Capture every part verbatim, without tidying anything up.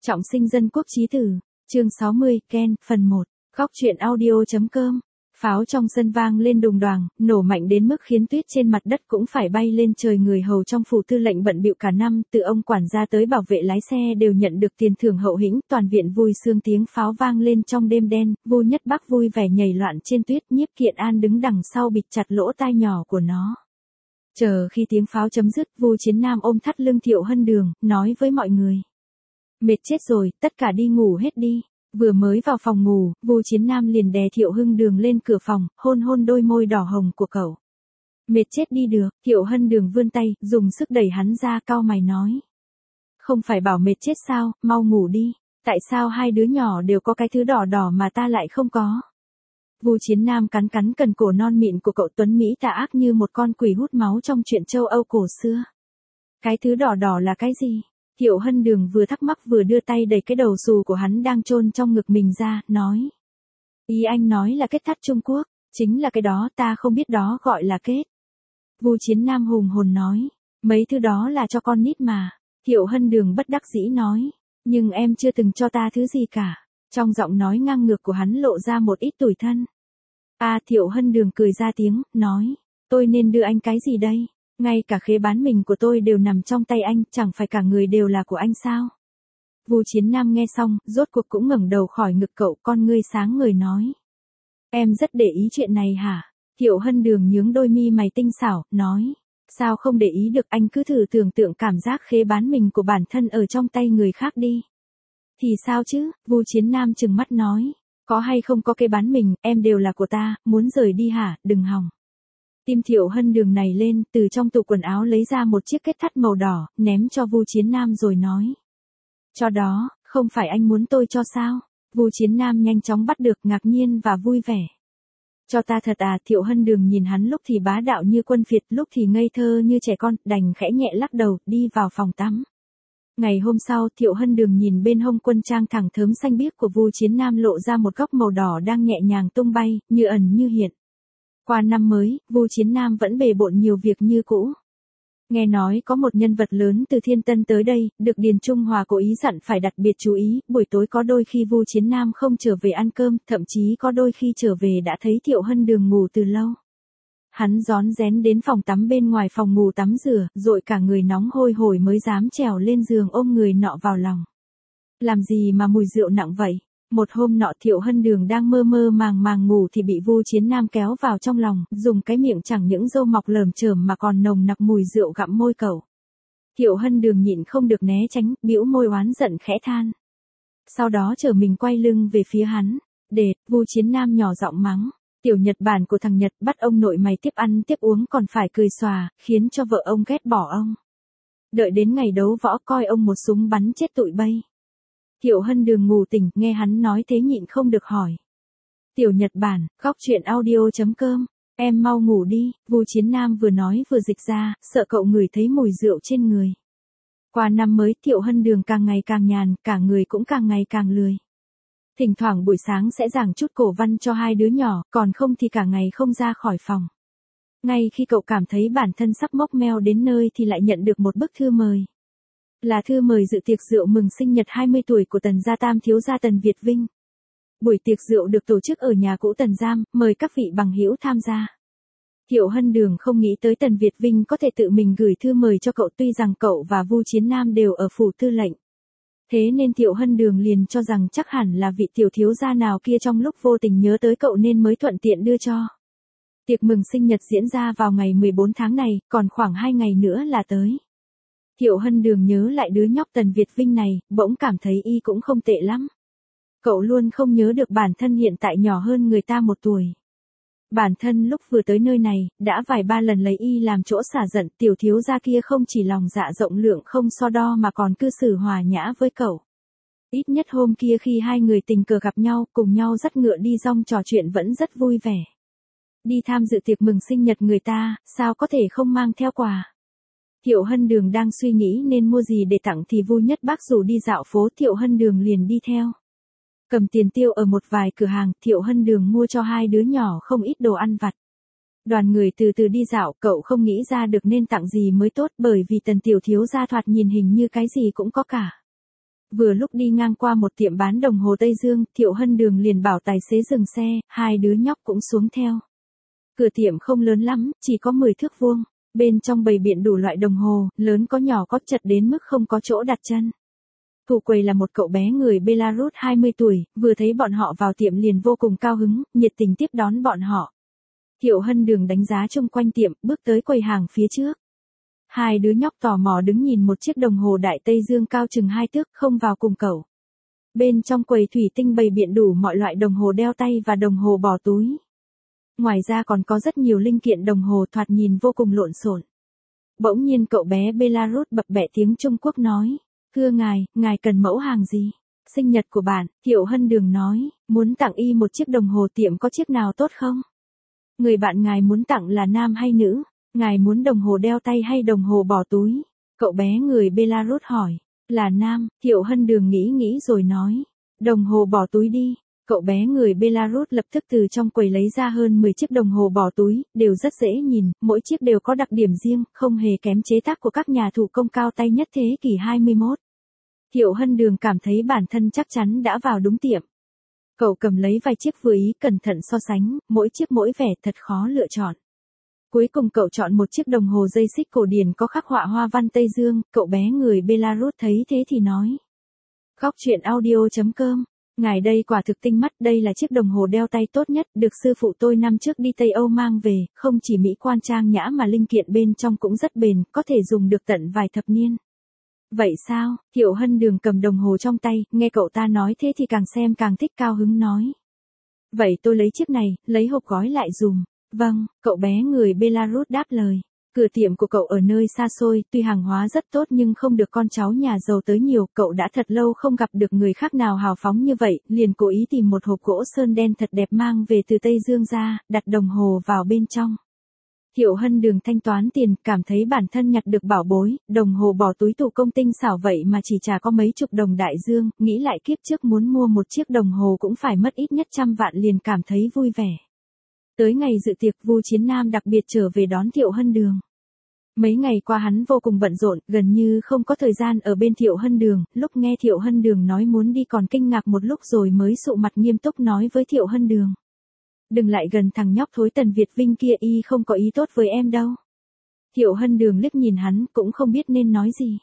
Trọng sinh dân quốc chí tử, chương sáu mươi, Ken, phần một, góc truyện audio.com. Pháo trong sân vang lên đùng đoàng, nổ mạnh đến mức khiến tuyết trên mặt đất cũng phải bay lên trời. Người hầu trong phủ tư lệnh bận bịu cả năm, từ ông quản gia tới bảo vệ lái xe đều nhận được tiền thưởng hậu hĩnh. Toàn viện vui sướng, tiếng pháo vang lên trong đêm đen. Vu Nhất Bắc vui vẻ nhảy loạn trên tuyết. Nhiếp Kiện An đứng đằng sau bịt chặt lỗ tai nhỏ của nó. Chờ khi tiếng pháo chấm dứt, Vu Chiến Nam ôm thắt lưng Thiệu Hân Đường, nói với mọi người: mệt chết rồi, tất cả đi ngủ hết đi. Vừa mới vào phòng ngủ, Vu Chiến Nam liền đè Thiệu Hân Đường lên cửa phòng, hôn hôn đôi môi đỏ hồng của cậu. Mệt chết đi được. Thiệu Hân Đường vươn tay, dùng sức đẩy hắn ra, cau mày nói: không phải bảo mệt chết sao, mau ngủ đi. Tại sao hai đứa nhỏ đều có cái thứ đỏ đỏ mà ta lại không có? Vu Chiến Nam cắn cắn cần cổ non mịn của cậu tuấn Mỹ tà ác như một con quỷ hút máu trong truyện châu Âu cổ xưa. Cái thứ đỏ đỏ là cái gì? Thiệu Hân Đường vừa thắc mắc vừa đưa tay đẩy cái đầu xù của hắn đang chôn trong ngực mình ra, nói: ý anh nói là kết thắt Trung Quốc, chính là cái đó, ta không biết đó gọi là kết. Vu Chiến Nam hùng hồn nói: mấy thứ đó là cho con nít mà. Thiệu Hân Đường bất đắc dĩ nói: nhưng em chưa từng cho ta thứ gì cả. Trong giọng nói ngang ngược của hắn lộ ra một ít tủi thân. À, Thiệu Hân Đường cười ra tiếng, nói: tôi nên đưa anh cái gì đây? Ngay cả khế bán mình của tôi đều nằm trong tay anh, chẳng phải cả người đều là của anh sao? Vu Chiến Nam nghe xong, rốt cuộc cũng ngẩng đầu khỏi ngực cậu, con ngươi sáng ngời nói: em rất để ý chuyện này hả? Thiệu Hân Đường nhướng đôi mi mày tinh xảo, nói: sao không để ý được, anh cứ thử tưởng tượng cảm giác khế bán mình của bản thân ở trong tay người khác đi. Thì sao chứ? Vu Chiến Nam trừng mắt nói: có hay không có cái bán mình, em đều là của ta, muốn rời đi hả? Đừng hòng. Tim Thiệu Hân Đường này lên, từ trong tủ quần áo lấy ra một chiếc kết thắt màu đỏ, ném cho Vu Chiến Nam rồi nói: cho đó, không phải anh muốn tôi cho sao? Vu Chiến Nam nhanh chóng bắt được, ngạc nhiên và vui vẻ. Cho ta thật à? Thiệu Hân Đường nhìn hắn lúc thì bá đạo như quân phiệt, lúc thì ngây thơ như trẻ con, đành khẽ nhẹ lắc đầu, đi vào phòng tắm. Ngày hôm sau, Thiệu Hân Đường nhìn bên hông quân trang thẳng thớm xanh biếc của Vu Chiến Nam lộ ra một góc màu đỏ đang nhẹ nhàng tung bay, như ẩn như hiện. Qua năm mới, Vu Chiến Nam vẫn bề bộn nhiều việc như cũ. Nghe nói có một nhân vật lớn từ Thiên Tân tới đây, được Điền Trung Hòa cố ý dặn phải đặc biệt chú ý, buổi tối có đôi khi Vu Chiến Nam không trở về ăn cơm, thậm chí có đôi khi trở về đã thấy Thiệu Hân Đường ngủ từ lâu. Hắn rón rén đến phòng tắm bên ngoài phòng ngủ tắm rửa, dội cả người nóng hôi hổi mới dám trèo lên giường ôm người nọ vào lòng. Làm gì mà mùi rượu nặng vậy? Một hôm nọ Thiệu Hân Đường đang mơ mơ màng màng ngủ thì bị Vu Chiến Nam kéo vào trong lòng, dùng cái miệng chẳng những râu mọc lởm chởm mà còn nồng nặc mùi rượu gặm môi cậu. Thiệu Hân Đường nhịn không được né tránh, bĩu môi oán giận khẽ than. Sau đó trở mình quay lưng về phía hắn. Để, Vu Chiến Nam nhỏ giọng mắng: tiểu Nhật Bản của thằng Nhật, bắt ông nội mày tiếp ăn tiếp uống còn phải cười xòa, khiến cho vợ ông ghét bỏ ông. Đợi đến ngày đấu võ coi ông một súng bắn chết tụi bay. Thiệu Hân Đường ngủ tỉnh, nghe hắn nói thế nhịn không được hỏi: tiểu Nhật Bản, góc truyện audio.com, em mau ngủ đi. Vu Chiến Nam vừa nói vừa dịch ra, sợ cậu ngửi thấy mùi rượu trên người. Qua năm mới, Thiệu Hân Đường càng ngày càng nhàn, cả người cũng càng ngày càng lười. Thỉnh thoảng buổi sáng sẽ giảng chút cổ văn cho hai đứa nhỏ, còn không thì cả ngày không ra khỏi phòng. Ngay khi cậu cảm thấy bản thân sắp mốc meo đến nơi thì lại nhận được một bức thư mời. Là thư mời dự tiệc rượu mừng sinh nhật hai mươi tuổi của Tần gia tam thiếu gia Tần Việt Vinh. Buổi tiệc rượu được tổ chức ở nhà cũ Tần Giam, mời các vị bằng hữu tham gia. Thiệu Hân Đường không nghĩ tới Tần Việt Vinh có thể tự mình gửi thư mời cho cậu, tuy rằng cậu và Vu Chiến Nam đều ở phủ tư lệnh. Thế nên Thiệu Hân Đường liền cho rằng chắc hẳn là vị tiểu thiếu gia nào kia trong lúc vô tình nhớ tới cậu nên mới thuận tiện đưa cho. Tiệc mừng sinh nhật diễn ra vào ngày mười bốn tháng này, còn khoảng hai ngày nữa là tới. Thiệu Hân Đường nhớ lại đứa nhóc Tần Việt Vinh này, bỗng cảm thấy y cũng không tệ lắm. Cậu luôn không nhớ được bản thân hiện tại nhỏ hơn người ta một tuổi. Bản thân lúc vừa tới nơi này, đã vài ba lần lấy y làm chỗ xả giận, tiểu thiếu gia kia không chỉ lòng dạ rộng lượng không so đo mà còn cư xử hòa nhã với cậu. Ít nhất hôm kia khi hai người tình cờ gặp nhau, cùng nhau dắt ngựa đi dong trò chuyện vẫn rất vui vẻ. Đi tham dự tiệc mừng sinh nhật người ta, sao có thể không mang theo quà? Thiệu Hân Đường đang suy nghĩ nên mua gì để tặng thì Vu Nhất Bắc rủ đi dạo phố, Thiệu Hân Đường liền đi theo. Cầm tiền tiêu ở một vài cửa hàng, Thiệu Hân Đường mua cho hai đứa nhỏ không ít đồ ăn vặt. Đoàn người từ từ đi dạo, cậu không nghĩ ra được nên tặng gì mới tốt, bởi vì Tần tiểu thiếu gia thoạt nhìn hình như cái gì cũng có cả. Vừa lúc đi ngang qua một tiệm bán đồng hồ Tây Dương, Thiệu Hân Đường liền bảo tài xế dừng xe, hai đứa nhóc cũng xuống theo. Cửa tiệm không lớn lắm, chỉ có mười thước vuông. Bên trong bày biện đủ loại đồng hồ, lớn có nhỏ có, chật đến mức không có chỗ đặt chân. Thủ quầy là một cậu bé người Belarus hai mươi tuổi, vừa thấy bọn họ vào tiệm liền vô cùng cao hứng, nhiệt tình tiếp đón bọn họ. Thiệu Hân Đường đánh giá chung quanh tiệm, bước tới quầy hàng phía trước. Hai đứa nhóc tò mò đứng nhìn một chiếc đồng hồ Đại Tây Dương cao chừng hai thước, không vào cùng cậu. Bên trong quầy thủy tinh bày biện đủ mọi loại đồng hồ đeo tay và đồng hồ bỏ túi. Ngoài ra còn có rất nhiều linh kiện đồng hồ thoạt nhìn vô cùng lộn xộn. Bỗng nhiên cậu bé Belarus bập bẹ tiếng Trung Quốc nói, thưa ngài, ngài cần mẫu hàng gì? Sinh nhật của bạn, Thiệu Hân Đường nói, muốn tặng y một chiếc đồng hồ, tiệm có chiếc nào tốt không? Người bạn ngài muốn tặng là nam hay nữ? Ngài muốn đồng hồ đeo tay hay đồng hồ bỏ túi? Cậu bé người Belarus hỏi, là nam. Thiệu Hân Đường nghĩ nghĩ rồi nói, đồng hồ bỏ túi đi. Cậu bé người Belarus lập tức từ trong quầy lấy ra hơn mười chiếc đồng hồ bỏ túi, đều rất dễ nhìn, mỗi chiếc đều có đặc điểm riêng, không hề kém chế tác của các nhà thủ công cao tay nhất thế kỷ hai mươi mốt. Thiệu Hân Đường cảm thấy bản thân chắc chắn đã vào đúng tiệm. Cậu cầm lấy vài chiếc vừa ý, cẩn thận so sánh, mỗi chiếc mỗi vẻ thật khó lựa chọn. Cuối cùng cậu chọn một chiếc đồng hồ dây xích cổ điển có khắc họa hoa văn Tây Dương, cậu bé người Belarus thấy thế thì nói. Góc truyện audio chấm com. Ngài đây quả thực tinh mắt, đây là chiếc đồng hồ đeo tay tốt nhất, được sư phụ tôi năm trước đi Tây Âu mang về, không chỉ mỹ quan trang nhã mà linh kiện bên trong cũng rất bền, có thể dùng được tận vài thập niên. Vậy sao? Thiệu Hân Đường cầm đồng hồ trong tay, nghe cậu ta nói thế thì càng xem càng thích, cao hứng nói. Vậy tôi lấy chiếc này, lấy hộp gói lại dùm. Vâng, cậu bé người Belarus đáp lời. Cửa tiệm của cậu ở nơi xa xôi, tuy hàng hóa rất tốt nhưng không được con cháu nhà giàu tới nhiều, cậu đã thật lâu không gặp được người khác nào hào phóng như vậy, liền cố ý tìm một hộp gỗ sơn đen thật đẹp mang về từ Tây Dương ra, đặt đồng hồ vào bên trong. Thiệu Hân Đường thanh toán tiền, cảm thấy bản thân nhặt được bảo bối, đồng hồ bỏ túi thủ công tinh xảo vậy mà chỉ trả có mấy chục đồng Đại Dương, nghĩ lại kiếp trước muốn mua một chiếc đồng hồ cũng phải mất ít nhất trăm vạn, liền cảm thấy vui vẻ. Tới ngày dự tiệc, Vu Chiến Nam đặc biệt trở về đón Thiệu Hân Đường. Mấy ngày qua hắn vô cùng bận rộn, gần như không có thời gian ở bên Thiệu Hân Đường, lúc nghe Thiệu Hân Đường nói muốn đi còn kinh ngạc một lúc rồi mới sụ mặt nghiêm túc nói với Thiệu Hân Đường. Đừng lại gần thằng nhóc thối Tần Việt Vinh kia, y không có ý tốt với em đâu. Thiệu Hân Đường liếc nhìn hắn, cũng không biết nên nói gì.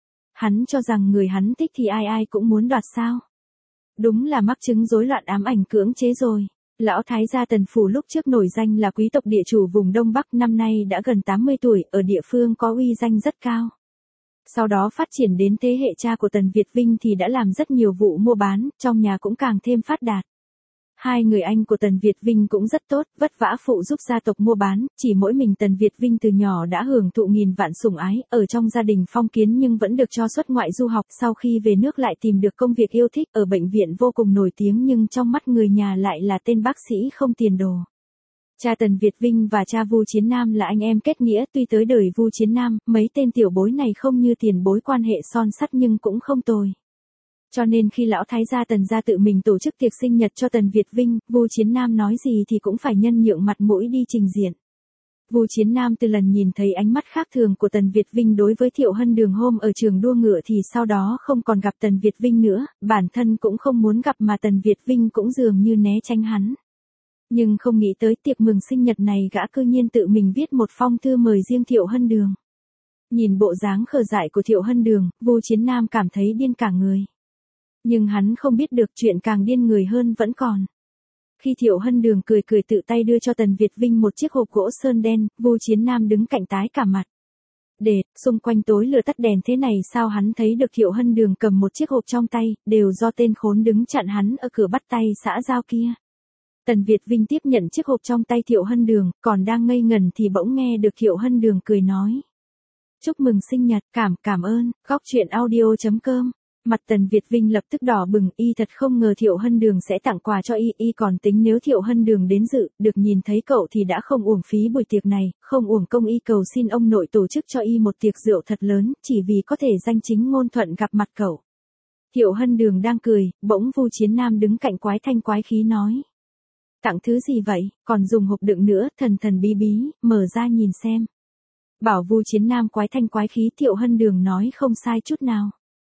Hắn cho rằng người hắn thích thì ai ai cũng muốn đoạt sao. Đúng là mắc chứng rối loạn ám ảnh cưỡng chế rồi. Lão thái gia Tần Phủ lúc trước nổi danh là quý tộc địa chủ vùng Đông Bắc, năm nay đã gần tám mươi tuổi, ở địa phương có uy danh rất cao. Sau đó phát triển đến thế hệ cha của Tần Việt Vinh thì đã làm rất nhiều vụ mua bán, trong nhà cũng càng thêm phát đạt. Hai người anh của Tần Việt Vinh cũng rất tốt, vất vả phụ giúp gia tộc mua bán, chỉ mỗi mình Tần Việt Vinh từ nhỏ đã hưởng thụ nghìn vạn sủng ái, ở trong gia đình phong kiến nhưng vẫn được cho xuất ngoại du học, sau khi về nước lại tìm được công việc yêu thích, ở bệnh viện vô cùng nổi tiếng nhưng trong mắt người nhà lại là tên bác sĩ không tiền đồ. Cha Tần Việt Vinh và cha Vu Chiến Nam là anh em kết nghĩa, tuy tới đời Vu Chiến Nam, mấy tên tiểu bối này không như tiền bối quan hệ son sắt nhưng cũng không tồi. Cho nên khi lão thái gia Tần gia tự mình tổ chức tiệc sinh nhật cho Tần Việt Vinh, Vu Chiến Nam nói gì thì cũng phải nhân nhượng mặt mũi đi trình diện. Vu Chiến Nam từ lần nhìn thấy ánh mắt khác thường của Tần Việt Vinh đối với Thiệu Hân Đường hôm ở trường đua ngựa thì sau đó không còn gặp Tần Việt Vinh nữa, bản thân cũng không muốn gặp mà Tần Việt Vinh cũng dường như né tránh hắn. Nhưng không nghĩ tới tiệc mừng sinh nhật này gã cư nhiên tự mình viết một phong thư mời riêng Thiệu Hân Đường. Nhìn bộ dáng khờ dại của Thiệu Hân Đường, Vu Chiến Nam cảm thấy điên cả người. Nhưng hắn không biết được chuyện càng điên người hơn vẫn còn. Khi Thiệu Hân Đường cười cười tự tay đưa cho Tần Việt Vinh một chiếc hộp gỗ sơn đen, Vu Chiến Nam đứng cạnh tái cả mặt. Để, xung quanh tối lửa tắt đèn thế này sao hắn thấy được Thiệu Hân Đường cầm một chiếc hộp trong tay, đều do tên khốn đứng chặn hắn ở cửa bắt tay xã giao kia. Tần Việt Vinh tiếp nhận chiếc hộp trong tay Thiệu Hân Đường, còn đang ngây ngần thì bỗng nghe được Thiệu Hân Đường cười nói. Chúc mừng sinh nhật, cảm, cảm ơn, góc truyện audio chấm com. Mặt Tần Việt Vinh lập tức đỏ bừng, y thật không ngờ Thiệu Hân Đường sẽ tặng quà cho y, y còn tính nếu Thiệu Hân Đường đến dự, được nhìn thấy cậu thì đã không uổng phí buổi tiệc này, không uổng công y cầu xin ông nội tổ chức cho y một tiệc rượu thật lớn, chỉ vì có thể danh chính ngôn thuận gặp mặt cậu. Thiệu Hân Đường đang cười, bỗng Vu Chiến Nam đứng cạnh quái thanh quái khí nói. Tặng thứ gì vậy, còn dùng hộp đựng nữa, thần thần bí bí, mở ra nhìn xem. Bảo Vu Chiến Nam quái thanh quái khí, Thiệu Hân Đường nói không sai chút nào.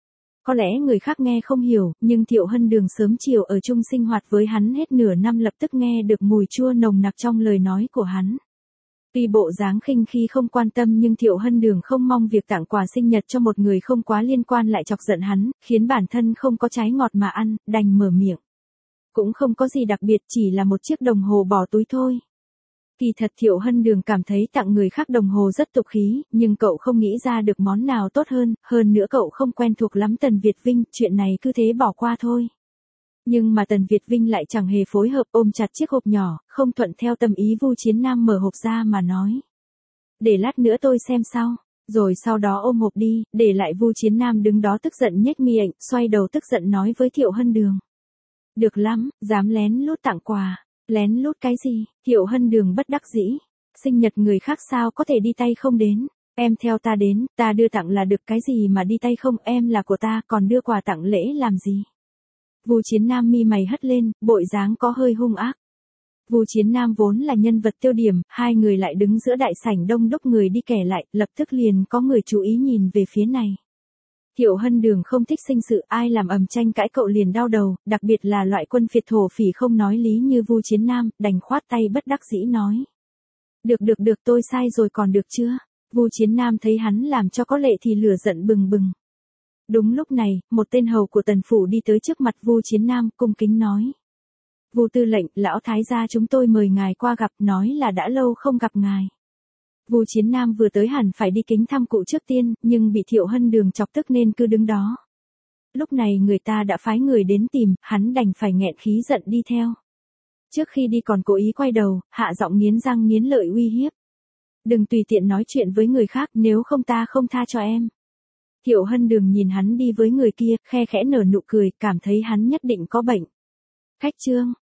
Có lẽ người khác nghe không hiểu, nhưng Thiệu Hân Đường sớm chiều ở chung sinh hoạt với hắn hết nửa năm lập tức nghe được mùi chua nồng nặc trong lời nói của hắn. Tuy bộ dáng khinh khi không quan tâm nhưng Thiệu Hân Đường không mong việc tặng quà sinh nhật cho một người không quá liên quan lại chọc giận hắn, khiến bản thân không có trái ngọt mà ăn, đành mở miệng. Cũng không có gì đặc biệt, chỉ là một chiếc đồng hồ bỏ túi thôi. Kỳ thật Thiệu Hân Đường cảm thấy tặng người khác đồng hồ rất tục khí, nhưng cậu không nghĩ ra được món nào tốt hơn, hơn nữa cậu không quen thuộc lắm Tần Việt Vinh, chuyện này cứ thế bỏ qua thôi. Nhưng mà Tần Việt Vinh lại chẳng hề phối hợp, ôm chặt chiếc hộp nhỏ, không thuận theo tâm ý Vu Chiến Nam mở hộp ra mà nói. Để lát nữa tôi xem sau, rồi sau đó ôm hộp đi, để lại Vu Chiến Nam đứng đó tức giận nhếch mi ảnh, xoay đầu tức giận nói với Thiệu Hân Đường. Được lắm, dám lén lút tặng quà. Lén lút cái gì? Thiệu Hân Đường bất đắc dĩ. Sinh nhật người khác sao có thể đi tay không đến? Em theo ta đến, ta đưa tặng là được, cái gì mà đi tay không, em là của ta, còn đưa quà tặng lễ làm gì? Vu Chiến Nam mi mày hất lên, bội dáng có hơi hung ác. Vu Chiến Nam vốn là nhân vật tiêu điểm, hai người lại đứng giữa đại sảnh đông đúc người đi kẻ lại, lập tức liền có người chú ý nhìn về phía này. Thiệu Hân Đường không thích sinh sự, ai làm ầm tranh cãi cậu liền đau đầu, đặc biệt là loại quân phiệt thổ phỉ không nói lý như Vu Chiến Nam, đành khoát tay bất đắc dĩ nói. Được được được, tôi sai rồi còn được chưa? Vu Chiến Nam thấy hắn làm cho có lệ thì lửa giận bừng bừng. Đúng lúc này, một tên hầu của Tần phủ đi tới trước mặt Vu Chiến Nam, cung kính nói. Vu tư lệnh, lão thái gia chúng tôi mời ngài qua gặp, nói là đã lâu không gặp ngài. Vu Chiến Nam vừa tới hẳn phải đi kính thăm cụ trước tiên, nhưng bị Thiệu Hân Đường chọc tức nên cứ đứng đó. Lúc này người ta đã phái người đến tìm, hắn đành phải nghẹn khí giận đi theo. Trước khi đi còn cố ý quay đầu, hạ giọng nghiến răng nghiến lợi uy hiếp. Đừng tùy tiện nói chuyện với người khác, nếu không ta không tha cho em. Thiệu Hân Đường nhìn hắn đi với người kia, khe khẽ nở nụ cười, cảm thấy hắn nhất định có bệnh. Khách trương,